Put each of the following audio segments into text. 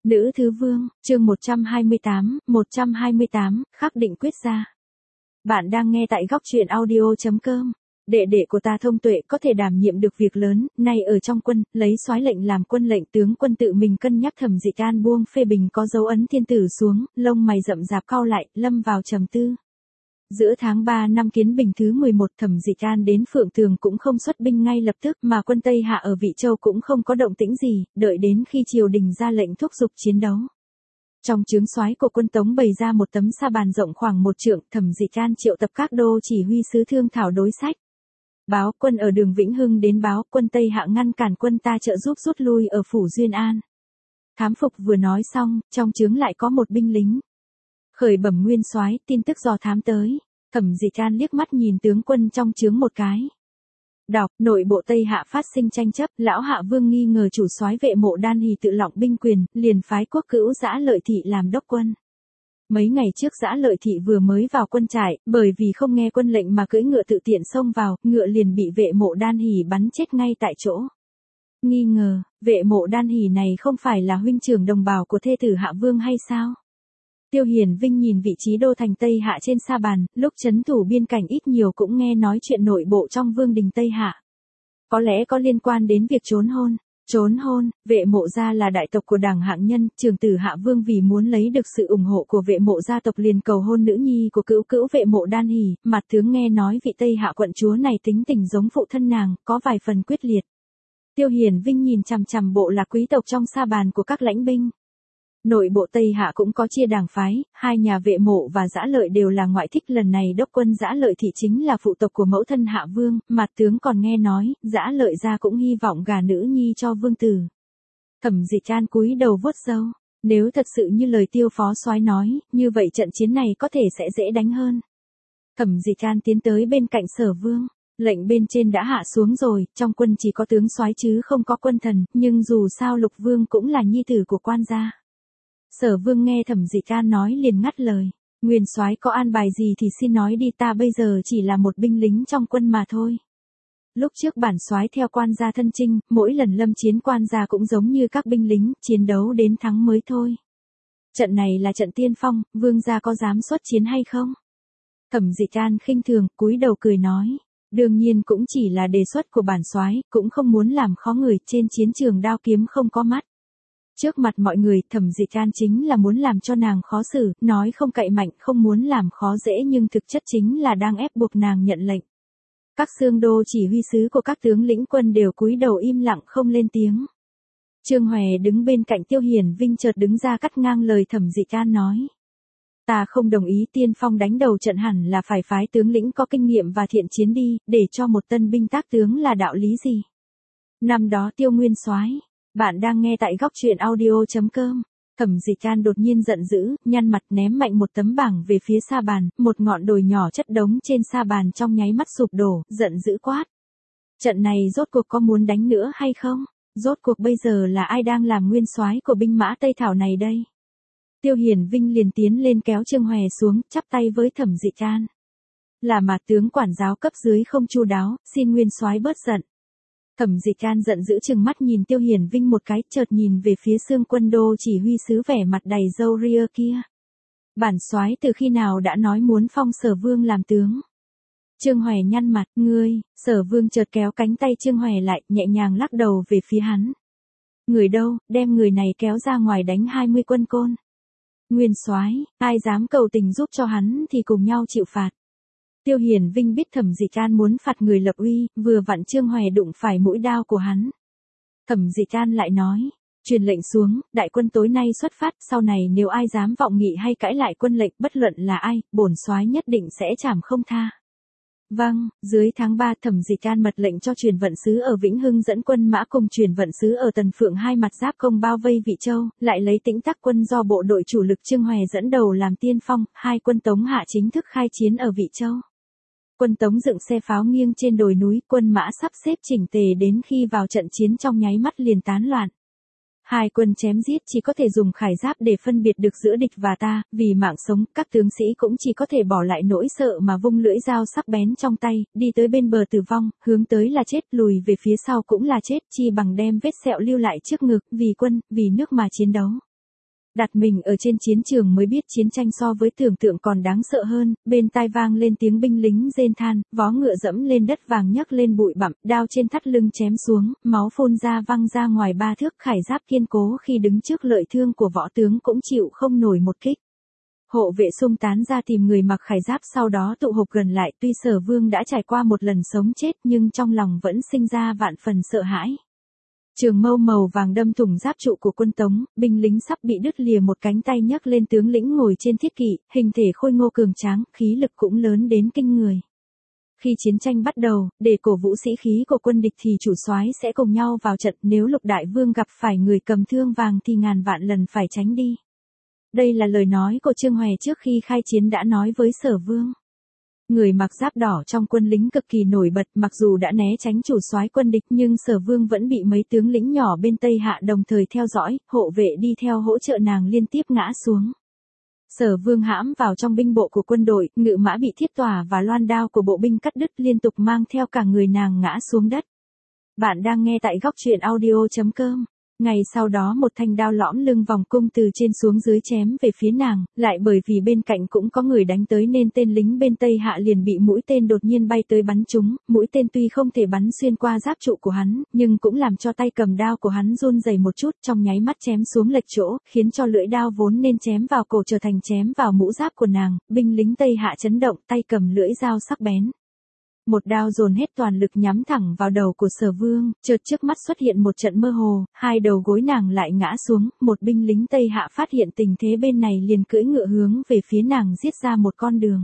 Nữ thứ vương, chương 128, khắc định quyết ra. Bạn đang nghe tại góc truyện audio.com. Đệ đệ của ta thông tuệ có thể đảm nhiệm được việc lớn, nay ở trong quân, lấy soái lệnh làm quân lệnh tướng quân tự mình cân nhắc Thẩm Dịch An buông phê bình có dấu ấn thiên tử xuống, lông mày rậm rạp cau lại, lâm vào trầm tư. Giữa tháng 3 năm Kiến Bình thứ 11 Thẩm Dịch An đến Phượng Tường cũng không xuất binh ngay lập tức mà quân Tây Hạ ở Vị Châu cũng không có động tĩnh gì, đợi đến khi triều đình ra lệnh thúc giục chiến đấu. Trong trướng soái của quân Tống bày ra một tấm sa bàn rộng khoảng 1 trượng, Thẩm Dịch An triệu tập các đô chỉ huy sứ thương thảo đối sách. Báo quân ở đường Vĩnh Hưng đến báo quân Tây Hạ ngăn cản quân ta trợ giúp rút lui ở phủ Duyên An. Thám phục vừa nói xong, trong trướng lại có một binh lính khởi bẩm nguyên soái, tin tức dò thám tới. Thẩm Dịch An liếc mắt nhìn tướng quân trong trướng một cái. Đọc, nội bộ Tây Hạ phát sinh tranh chấp, lão Hạ Vương nghi ngờ chủ soái Vệ Mộ Đan Hỷ tự lọng binh quyền, liền phái quốc cữu Dã Lợi Thị làm đốc quân. Mấy ngày trước Dã Lợi Thị vừa mới vào quân trại, bởi vì không nghe quân lệnh mà cưỡi ngựa tự tiện xông vào, ngựa liền bị Vệ Mộ Đan Hỷ bắn chết ngay tại chỗ. Nghi ngờ, Vệ Mộ Đan Hỷ này không phải là huynh trưởng đồng bào của thê tử Hạ Vương hay sao? Tiêu Hiển Vinh nhìn vị trí đô thành Tây Hạ trên sa bàn, lúc trấn thủ biên cảnh ít nhiều cũng nghe nói chuyện nội bộ trong vương đình Tây Hạ. Có lẽ có liên quan đến việc trốn hôn. Trốn hôn, Vệ Mộ gia là đại tộc của đảng hạng nhân, trưởng tử Hạ Vương vì muốn lấy được sự ủng hộ của Vệ Mộ gia tộc liền cầu hôn nữ nhi của cữu cữu Vệ Mộ Đan Hỷ, mặt tướng nghe nói vị Tây Hạ quận chúa này tính tình giống phụ thân nàng, có vài phần quyết liệt. Tiêu Hiển Vinh nhìn chằm chằm bộ lạc quý tộc trong sa bàn của các lãnh binh. Nội bộ Tây Hạ cũng có chia đảng phái, hai nhà Vệ Mộ và Dã Lợi đều là ngoại thích, lần này đốc quân Dã Lợi Thị chính là phụ tộc của mẫu thân Hạ Vương, mặt tướng còn nghe nói, Dã Lợi gia cũng hy vọng gả nữ nhi cho vương tử. Thẩm Dịch An cúi đầu vuốt râu, nếu thật sự như lời Tiêu phó soái nói, như vậy trận chiến này có thể sẽ dễ đánh hơn. Thẩm Dịch An tiến tới bên cạnh Sở Vương, lệnh bên trên đã hạ xuống rồi, trong quân chỉ có tướng soái chứ không có quân thần, nhưng dù sao Lục Vương cũng là nhi tử của quan gia. Sở Vương nghe Thẩm Dịch An nói liền ngắt lời, nguyên soái có an bài gì thì xin nói đi, ta bây giờ chỉ là một binh lính trong quân mà thôi. Lúc trước bản soái theo quan gia thân chinh, mỗi lần lâm chiến quan gia cũng giống như các binh lính, chiến đấu đến thắng mới thôi. Trận này là trận tiên phong, vương gia có dám xuất chiến hay không? Thẩm Dịch An khinh thường, cúi đầu cười nói, đương nhiên cũng chỉ là đề xuất của bản soái, cũng không muốn làm khó người, trên chiến trường đao kiếm không có mắt. Trước mặt mọi người, Thẩm Dịch An chính là muốn làm cho nàng khó xử, nói không cậy mạnh, không muốn làm khó dễ nhưng thực chất chính là đang ép buộc nàng nhận lệnh. Các xương đô chỉ huy sứ của các tướng lĩnh quân đều cúi đầu im lặng không lên tiếng. Trương Hòe đứng bên cạnh Tiêu Hiển Vinh chợt đứng ra cắt ngang lời Thẩm Dịch An nói. Ta không đồng ý, tiên phong đánh đầu trận hẳn là phải phái tướng lĩnh có kinh nghiệm và thiện chiến đi, để cho một tân binh tác tướng là đạo lý gì. Năm đó Tiêu nguyên soái. Bạn đang nghe tại góc truyện audio.com. Thẩm Dịch An đột nhiên giận dữ, nhăn mặt ném mạnh một tấm bảng về phía sa bàn, một ngọn đồi nhỏ chất đống trên sa bàn trong nháy mắt sụp đổ, giận dữ quát. Trận này rốt cuộc có muốn đánh nữa hay không? Rốt cuộc bây giờ là ai đang làm nguyên soái của binh mã Tây Thảo này đây? Tiêu Hiển Vinh liền tiến lên kéo Trương Hòe xuống, chắp tay với Thẩm Dịch An. Là mà tướng quản giáo cấp dưới không chu đáo, xin nguyên soái bớt giận. Thẩm Dịch An giận dữ trừng mắt nhìn Tiêu Hiển Vinh một cái, chợt nhìn về phía xương quân đô chỉ huy sứ vẻ mặt đầy râu ria kia. Bản soái từ khi nào đã nói muốn phong Sở Vương làm tướng? Trương Hòe nhăn mặt, ngươi, Sở Vương chợt kéo cánh tay Trương Hòe lại, nhẹ nhàng lắc đầu về phía hắn. Người đâu, đem người này kéo ra ngoài đánh 20 quân côn. Nguyên soái, ai dám cầu tình giúp cho hắn thì cùng nhau chịu phạt. Tiêu Hiển Vinh biết Thẩm Dịch An muốn phạt người lập uy, vừa vặn Trương Hòe đụng phải mũi đao của hắn. Thẩm Dịch An lại nói, truyền lệnh xuống, đại quân tối nay xuất phát, sau này nếu ai dám vọng nghị hay cãi lại quân lệnh, bất luận là ai, bổn soái nhất định sẽ trảm không tha. Vâng, dưới tháng 3 Thẩm Dịch An mật lệnh cho truyền vận sứ ở Vĩnh Hưng dẫn quân mã cùng truyền vận sứ ở Tần Phượng hai mặt giáp công bao vây Vị Châu, lại lấy Tĩnh Tắc quân do bộ đội chủ lực Trương Hòe dẫn đầu làm tiên phong, hai quân Tống Hạ chính thức khai chiến ở Vị Châu. Quân Tống dựng xe pháo nghiêng trên đồi núi, quân mã sắp xếp chỉnh tề đến khi vào trận chiến trong nháy mắt liền tán loạn. Hai quân chém giết chỉ có thể dùng khải giáp để phân biệt được giữa địch và ta, vì mạng sống, các tướng sĩ cũng chỉ có thể bỏ lại nỗi sợ mà vung lưỡi dao sắc bén trong tay, đi tới bên bờ tử vong, hướng tới là chết, lùi về phía sau cũng là chết, chi bằng đem vết sẹo lưu lại trước ngực, vì quân, vì nước mà chiến đấu. Đặt mình ở trên chiến trường mới biết chiến tranh so với tưởng tượng còn đáng sợ hơn, bên tai vang lên tiếng binh lính rên than, vó ngựa dẫm lên đất vàng nhấc lên bụi bặm, đao trên thắt lưng chém xuống, máu phun ra văng ra ngoài 3 thước, khải giáp kiên cố khi đứng trước lợi thương của võ tướng cũng chịu không nổi một kích. Hộ vệ xung tán ra tìm người mặc khải giáp, sau đó tụ họp gần lại, tuy Sở Vương đã trải qua một lần sống chết nhưng trong lòng vẫn sinh ra vạn phần sợ hãi. Trường mâu màu vàng đâm thủng giáp trụ của quân Tống, binh lính sắp bị đứt lìa một cánh tay nhấc lên, tướng lĩnh ngồi trên thiết kỵ, hình thể khôi ngô cường tráng, khí lực cũng lớn đến kinh người. Khi chiến tranh bắt đầu, để cổ vũ sĩ khí của quân địch thì chủ soái sẽ cùng nhau vào trận, nếu Lục Đại Vương gặp phải người cầm thương vàng thì ngàn vạn lần phải tránh đi. Đây là lời nói của Trương Hoè trước khi khai chiến đã nói với Sở Vương. Người mặc giáp đỏ trong quân lính cực kỳ nổi bật, mặc dù đã né tránh chủ soái quân địch nhưng Sở Vương vẫn bị mấy tướng lĩnh nhỏ bên Tây Hạ đồng thời theo dõi, hộ vệ đi theo hỗ trợ nàng liên tiếp ngã xuống. Sở Vương hãm vào trong binh bộ của quân đội, ngự mã bị thiết tòa và loan đao của bộ binh cắt đứt, liên tục mang theo cả người nàng ngã xuống đất. Bạn đang nghe tại góc truyện audio.com. Ngày sau đó một thanh đao lõm lưng vòng cung từ trên xuống dưới chém về phía nàng, lại bởi vì bên cạnh cũng có người đánh tới nên tên lính bên Tây Hạ liền bị mũi tên đột nhiên bay tới bắn trúng, mũi tên tuy không thể bắn xuyên qua giáp trụ của hắn, nhưng cũng làm cho tay cầm đao của hắn run rẩy một chút, trong nháy mắt chém xuống lệch chỗ, khiến cho lưỡi đao vốn nên chém vào cổ trở thành chém vào mũ giáp của nàng, binh lính Tây Hạ chấn động, tay cầm lưỡi dao sắc bén. Một đao dồn hết toàn lực nhắm thẳng vào đầu của Sở Vương, chợt trước mắt xuất hiện một trận mơ hồ, hai đầu gối nàng lại ngã xuống, một binh lính Tây Hạ phát hiện tình thế bên này liền cưỡi ngựa hướng về phía nàng giết ra một con đường.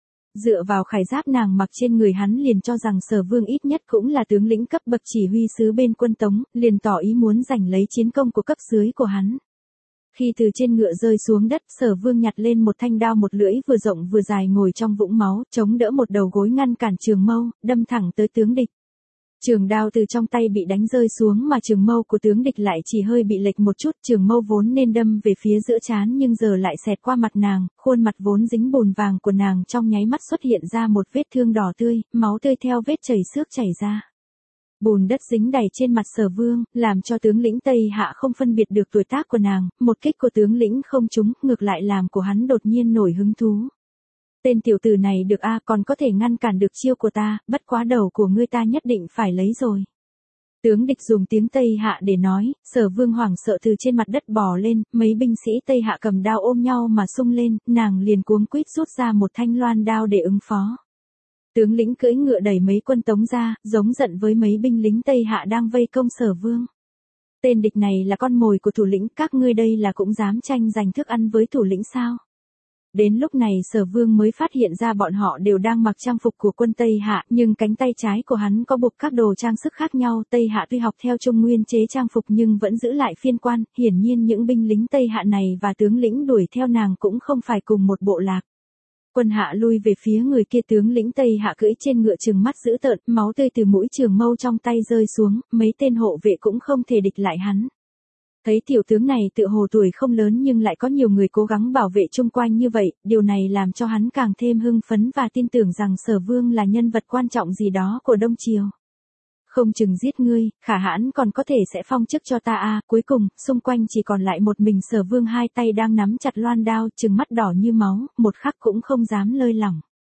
Dựa vào khải giáp nàng mặc trên người, hắn liền cho rằng Sở Vương ít nhất cũng là tướng lĩnh cấp bậc chỉ huy sứ bên quân Tống, liền tỏ ý muốn giành lấy chiến công của cấp dưới của hắn. Khi từ trên ngựa rơi xuống đất, Sở Vương nhặt lên một thanh đao một lưỡi vừa rộng vừa dài ngồi trong vũng máu, chống đỡ một đầu gối ngăn cản trường mâu, đâm thẳng tới tướng địch. Trường đao từ trong tay bị đánh rơi xuống mà trường mâu của tướng địch lại chỉ hơi bị lệch một chút, trường mâu vốn nên đâm về phía giữa trán nhưng giờ lại xẹt qua mặt nàng, khuôn mặt vốn dính bùn vàng của nàng trong nháy mắt xuất hiện ra một vết thương đỏ tươi, máu tươi theo vết chảy xước chảy ra. Bùn đất dính đầy trên mặt Sở Vương, làm cho tướng lĩnh Tây Hạ không phân biệt được tuổi tác của nàng, một kích của tướng lĩnh không trúng, ngược lại làm của hắn đột nhiên nổi hứng thú. Tên tiểu tử này được còn có thể ngăn cản được chiêu của ta, bất quá đầu của ngươi ta nhất định phải lấy rồi. Tướng địch dùng tiếng Tây Hạ để nói, Sở Vương hoảng sợ từ trên mặt đất bò lên, mấy binh sĩ Tây Hạ cầm đao ôm nhau mà xung lên, nàng liền cuống quýt rút ra một thanh loan đao để ứng phó. Tướng lĩnh cưỡi ngựa đẩy mấy quân Tống ra, giống giận với mấy binh lính Tây Hạ đang vây công Sở Vương. Tên địch này là con mồi của thủ lĩnh, các ngươi đây là cũng dám tranh giành thức ăn với thủ lĩnh sao? Đến lúc này Sở Vương mới phát hiện ra bọn họ đều đang mặc trang phục của quân Tây Hạ, nhưng cánh tay trái của hắn có buộc các đồ trang sức khác nhau. Tây Hạ tuy học theo Trung Nguyên chế trang phục nhưng vẫn giữ lại phiên quan, hiển nhiên những binh lính Tây Hạ này và tướng lĩnh đuổi theo nàng cũng không phải cùng một bộ lạc. Quân Hạ lui về phía người kia, tướng lĩnh Tây Hạ cưỡi trên ngựa trừng mắt dữ tợn, máu tươi từ mũi trường mâu trong tay rơi xuống, mấy tên hộ vệ cũng không thể địch lại hắn. Thấy tiểu tướng này tựa hồ tuổi không lớn nhưng lại có nhiều người cố gắng bảo vệ chung quanh như vậy, điều này làm cho hắn càng thêm hưng phấn và tin tưởng rằng Sở Vương là nhân vật quan trọng gì đó của Đông Triều. Không chừng giết ngươi, khả hãn còn có thể sẽ phong chức cho ta. Cuối cùng, xung quanh chỉ còn lại một mình Sở Vương, hai tay đang nắm chặt loan đao, trừng mắt đỏ như máu, một khắc cũng không dám lơi lỏng.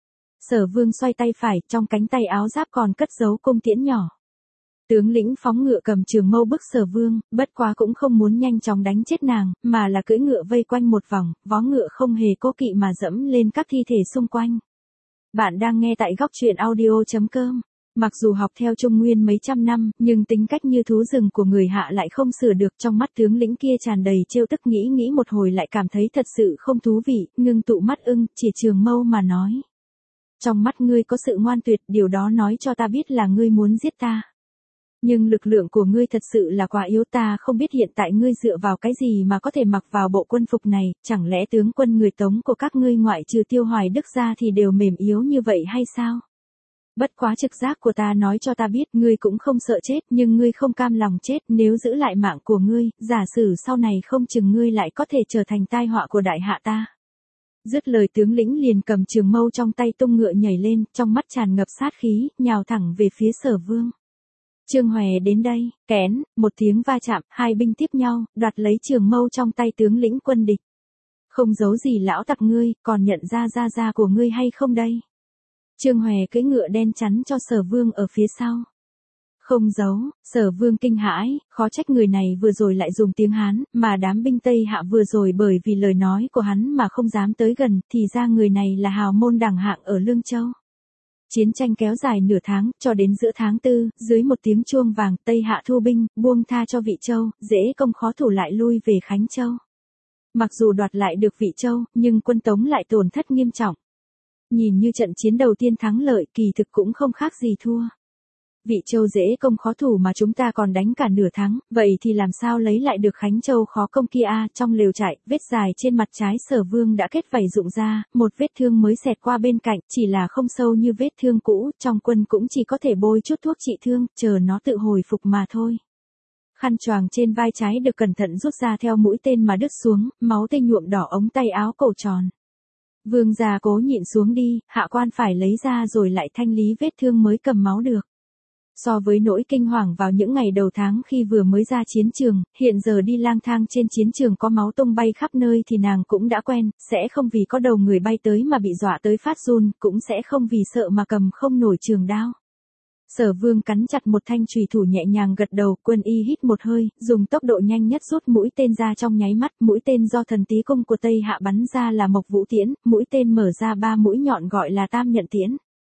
Sở Vương xoay tay phải, trong cánh tay áo giáp còn cất giấu cung tiễn nhỏ. Tướng lĩnh phóng ngựa cầm trường mâu bức Sở Vương, bất quá cũng không muốn nhanh chóng đánh chết nàng, mà là cưỡi ngựa vây quanh một vòng, vó ngựa không hề cố kỵ mà dẫm lên các thi thể xung quanh. Bạn đang nghe tại góc truyện audio.com. Mặc dù học theo Trung Nguyên mấy trăm năm, nhưng tính cách như thú rừng của người Hạ lại không sửa được. Trong mắt tướng lĩnh kia tràn đầy trêu tức, nghĩ một hồi lại cảm thấy thật sự không thú vị, ngưng tụ mắt chỉ trường mâu mà nói. Trong mắt ngươi có sự ngoan tuyệt, điều đó nói cho ta biết là ngươi muốn giết ta. Nhưng lực lượng của ngươi thật sự là quá yếu, ta không biết hiện tại ngươi dựa vào cái gì mà có thể mặc vào bộ quân phục này, chẳng lẽ tướng quân người Tống của các ngươi ngoại trừ Tiêu Hoài Đức ra thì đều mềm yếu như vậy hay sao? Bất quá trực giác của ta nói cho ta biết ngươi cũng không sợ chết, nhưng ngươi không cam lòng chết, nếu giữ lại mạng của ngươi, giả sử sau này không chừng ngươi lại có thể trở thành tai họa của đại hạ ta. Dứt lời tướng lĩnh liền cầm trường mâu trong tay tung ngựa nhảy lên, trong mắt tràn ngập sát khí, nhào thẳng về phía Sở Vương. Trương Hòe đến đây, kén, một tiếng va chạm, hai binh tiếp nhau, đoạt lấy trường mâu trong tay tướng lĩnh quân địch. Không giấu gì lão tặc ngươi, còn nhận ra gia của ngươi hay không đây? Trương Hòe cưỡi ngựa đen chắn cho Sở Vương ở phía sau. Không giấu, Sở Vương kinh hãi, khó trách người này vừa rồi lại dùng tiếng Hán, mà đám binh Tây Hạ vừa rồi bởi vì lời nói của hắn mà không dám tới gần, thì ra người này là hào môn đẳng hạng ở Lương Châu. Chiến tranh kéo dài nửa tháng, cho đến giữa tháng 4, dưới một tiếng chuông vàng, Tây Hạ thu binh, buông tha cho Vị Châu, dễ công khó thủ lại lui về Khánh Châu. Mặc dù đoạt lại được Vị Châu, nhưng quân Tống lại tổn thất nghiêm trọng. Nhìn như trận chiến đầu tiên thắng lợi, kỳ thực cũng không khác gì thua. Vị Châu dễ công khó thủ mà chúng ta còn đánh cả nửa tháng, vậy thì làm sao lấy lại được Khánh Châu khó công kia a? Trong lều trại, vết dài trên mặt trái Sở Vương đã kết vảy rụng ra, một vết thương mới xẹt qua bên cạnh, chỉ là không sâu như vết thương cũ, trong quân cũng chỉ có thể bôi chút thuốc trị thương, chờ nó tự hồi phục mà thôi. Khăn choàng trên vai trái được cẩn thận rút ra theo mũi tên mà đứt xuống, máu tươi nhuộm đỏ ống tay áo cổ tròn. Vương gia cố nhịn xuống đi, hạ quan phải lấy ra rồi lại thanh lý vết thương mới cầm máu được. So với nỗi kinh hoàng vào những ngày đầu tháng khi vừa mới ra chiến trường, hiện giờ đi lang thang trên chiến trường có máu tung bay khắp nơi thì nàng cũng đã quen, sẽ không vì có đầu người bay tới mà bị dọa tới phát run, cũng sẽ không vì sợ mà cầm không nổi trường đao. Sở Vương cắn chặt một thanh chùy thủ nhẹ nhàng gật đầu, Quân Y hít một hơi, dùng tốc độ nhanh nhất rút mũi tên ra trong nháy mắt, mũi tên do thần tí cung của Tây Hạ bắn ra là Mộc Vũ Tiễn, mũi tên mở ra 3 mũi nhọn gọi là Tam Nhận Tiễn.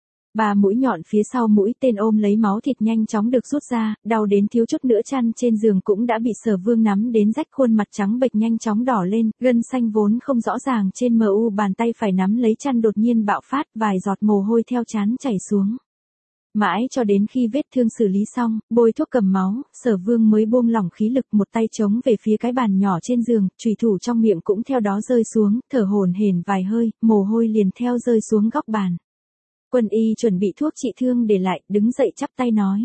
3 mũi nhọn phía sau mũi tên ôm lấy máu thịt nhanh chóng được rút ra, đau đến thiếu chút nữa chăn trên giường cũng đã bị Sở Vương nắm đến rách, khuôn mặt trắng bệch nhanh chóng đỏ lên, gân xanh vốn không rõ ràng trên mu bàn tay phải nắm lấy chăn đột nhiên bạo phát, vài giọt mồ hôi theo trán chảy xuống. Mãi cho đến khi vết thương xử lý xong, bôi thuốc cầm máu, Sở Vương mới buông lỏng khí lực, một tay chống về phía cái bàn nhỏ trên giường, chùy thủ trong miệng cũng theo đó rơi xuống, thở hổn hển vài hơi, mồ hôi liền theo rơi xuống góc bàn. Quân Y chuẩn bị thuốc trị thương để lại, đứng dậy chắp tay nói.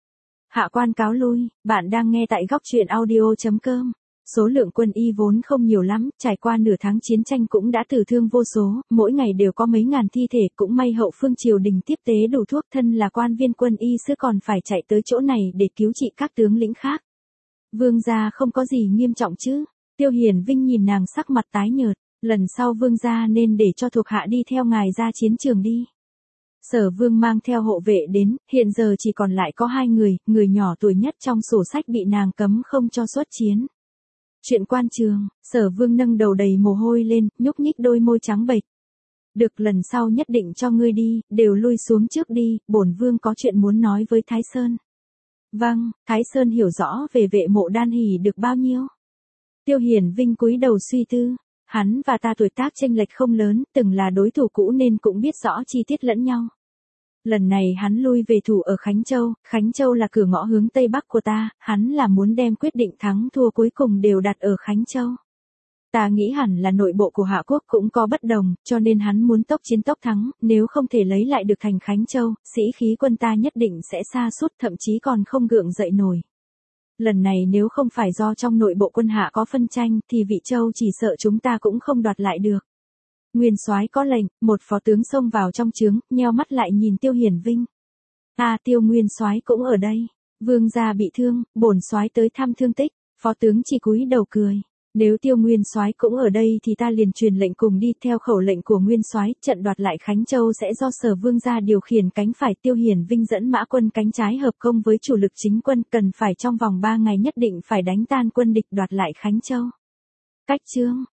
Hạ quan cáo lui, bạn đang nghe tại góc truyện audio.com. Số lượng Quân Y vốn không nhiều lắm, trải qua nửa tháng chiến tranh cũng đã tử thương vô số, mỗi ngày đều có mấy ngàn thi thể, cũng may hậu phương triều đình tiếp tế đủ thuốc, thân là quan viên Quân Y sứ còn phải chạy tới chỗ này để cứu trị các tướng lĩnh khác. Vương gia không có gì nghiêm trọng chứ? Tiêu Hiển Vinh nhìn nàng sắc mặt tái nhợt, lần sau vương gia nên để cho thuộc hạ đi theo ngài ra chiến trường đi. Sở Vương mang theo hộ vệ đến, hiện giờ chỉ còn lại có 2 người, người nhỏ tuổi nhất trong sổ sách bị nàng cấm không cho xuất chiến. Chuyện quan trường, Sở Vương nâng đầu đầy mồ hôi lên, nhúc nhích đôi môi trắng bệch. Được, lần sau nhất định cho ngươi đi, đều lui xuống trước đi, bổn vương có chuyện muốn nói với Thái Sơn. Vâng, Thái Sơn hiểu rõ về Vệ Mộ Đan hỉ được bao nhiêu? Tiêu Hiển Vinh cúi đầu suy tư. Hắn và ta tuổi tác chênh lệch không lớn, từng là đối thủ cũ nên cũng biết rõ chi tiết lẫn nhau. Lần này hắn lui về thủ ở Khánh Châu là cửa ngõ hướng Tây Bắc của ta, hắn là muốn đem quyết định thắng thua cuối cùng đều đặt ở Khánh Châu. Ta nghĩ hẳn là nội bộ của Hạ Quốc cũng có bất đồng, cho nên hắn muốn tốc chiến tốc thắng, nếu không thể lấy lại được thành Khánh Châu, sĩ khí quân ta nhất định sẽ sa sút, thậm chí còn không gượng dậy nổi. Lần này nếu không phải do trong nội bộ quân Hạ có phân tranh thì Vị Châu chỉ sợ chúng ta cũng không đoạt lại được. Nguyên soái có lệnh, một phó tướng xông vào trong trướng, nheo mắt lại nhìn Tiêu Hiển Vinh. Tiêu nguyên soái cũng ở đây. Vương gia bị thương, bổn soái tới thăm thương tích. Phó tướng chỉ cúi đầu cười. Nếu Tiêu nguyên soái cũng ở đây thì ta liền truyền lệnh cùng đi, theo khẩu lệnh của nguyên soái, trận đoạt lại Khánh Châu sẽ do Sở Vương gia điều khiển cánh phải. Tiêu Hiển Vinh dẫn mã quân cánh trái hợp công với chủ lực chính quân, cần phải trong vòng 3 ngày nhất định phải đánh tan quân địch đoạt lại Khánh Châu. Cách chương